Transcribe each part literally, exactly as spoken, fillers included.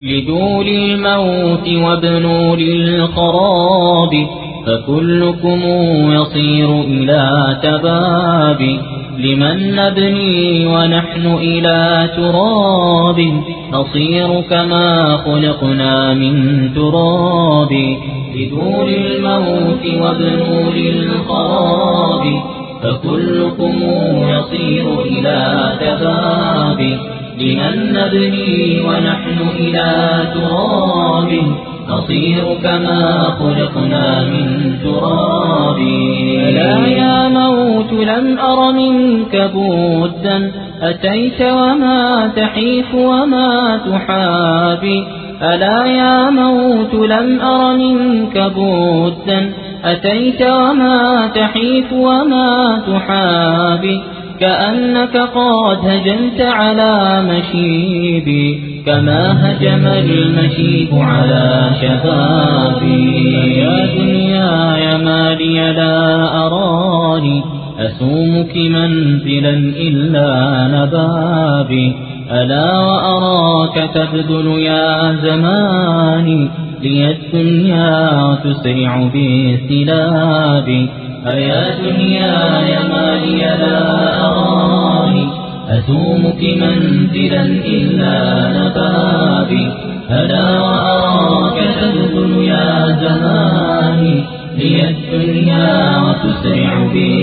لدول الموت وابنوا للقراب، فكلكم يصير إلى تباب. لمن نبني ونحن إلى تراب، نصير كما خلقنا من تراب. لدول الموت وابنوا للقراب، فكلكم يصير إلى تباب. لمن نبني ونحن إلى تراب، نصير كما خلقنا من تراب. ألا يا موت لم أر منك بدا، أتيت وما تحيف وما تحابي. ألا يا موت لم أر منك بدا، أتيت وما تحيف وما تحابي. كأنك قد هجمت على مشيبي، كما هجم المشيب على شبابي. يا دنياي ما لي لا أراني، أسومك منزلا إلا نبابي. ألا وأراك تبذل يا زماني، لي الدنيا تسرع باستلابي. أيا دنياي ما لي لا أراني، أسومك منزلا إلا نبابي. ألا وأراك تبذل يا زماني، لي الدنيا وتسرع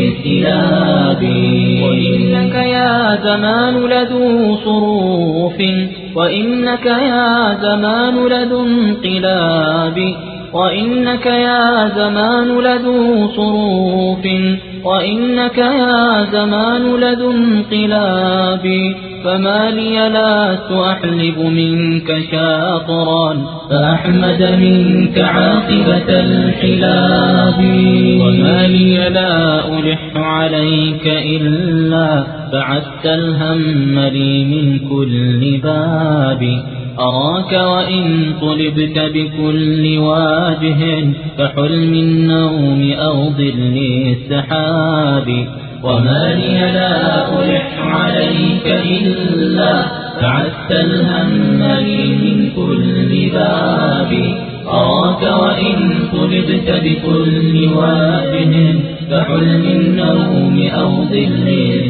باستلابي. وإنك يا زمان لذو صروف، وإنك يا زمان لذو انقلاب. وإنك يا زمان لذو صروف، وإنك يا زمان لذو انقلاب. فما لي لست أحلب منك شاطرا، فأحمد منك عاقبة الحلاب. وما لي لا ألح عليك إلا بعدت الهم لي من كل باب. أراك وإن طلبت بكل واجه، كحلم النوم أو ظل السحاب. وما لي لا ألح عليك إلا بعدت الهم لي من كل باب. أراك وإن طلبت بكل واجه، كحلم النوم أو ظل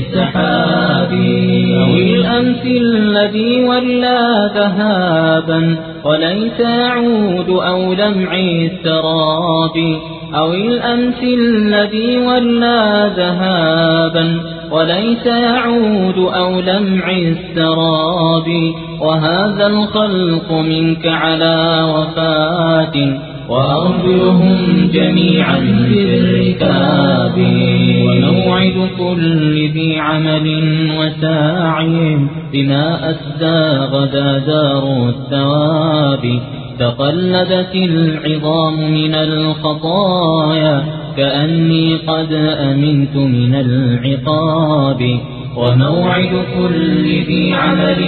السحاب. أو الأمس الذي ولى ذهابا، وليس يعود أو لمع السراب. أو الأمس الذي ولى ذهابا، وليس يعود أو لمع السراب. وهذا الخلق منك على وفاة، وأرجلهم جميعا بالركاب. وموعد كل ذي عمل وساعي، بما أسدى غدا دار الثواب. تقلدت العظام من الخطايا، كأني قد أمنت من العقاب. وموعد كل ذي عمل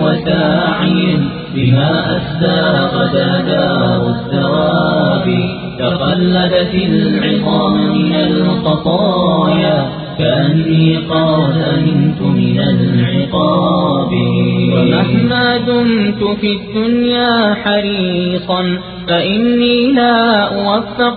وساعي، بما أسدى غدا دار الثواب. تقلدت العظام من الخطايا، كأني قد أمنت من العقاب. ومهما دمت في الدنيا حريصا، فإني لا أوفق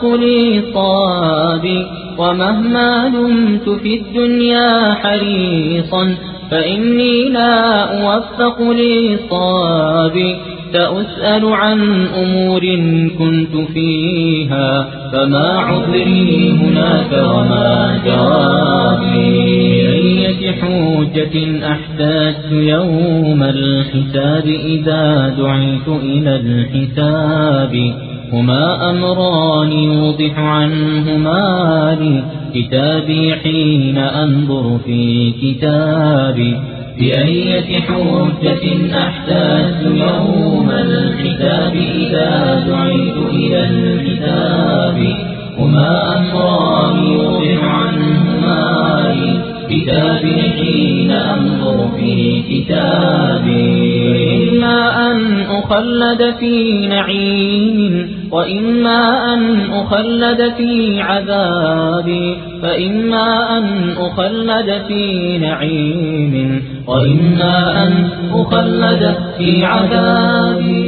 للصواب. ومهما دمت في الدنيا حريصا، فإني لا أوفق للصواب. سأسأل عن أمور كنت فيها، فما عذري هناك وما جوابي. بأية حجة أحتاجت يوم الحساب، إذا دعيت إلى الحساب. هما أمران يوضح عنهما لي كتابي حين أنظر في كتابي. بأية حجة أحتاجت يوم الحساب، إذا دعيت إلى الحساب. هما أمران يوضح عنهما لي كتابي حين أنظر في كتابي. إما أن أخلد في نعيم، وإما أن أخلد في عذاب. فإما أن أخلد في نعيم، وإما أن أخلد في عذاب.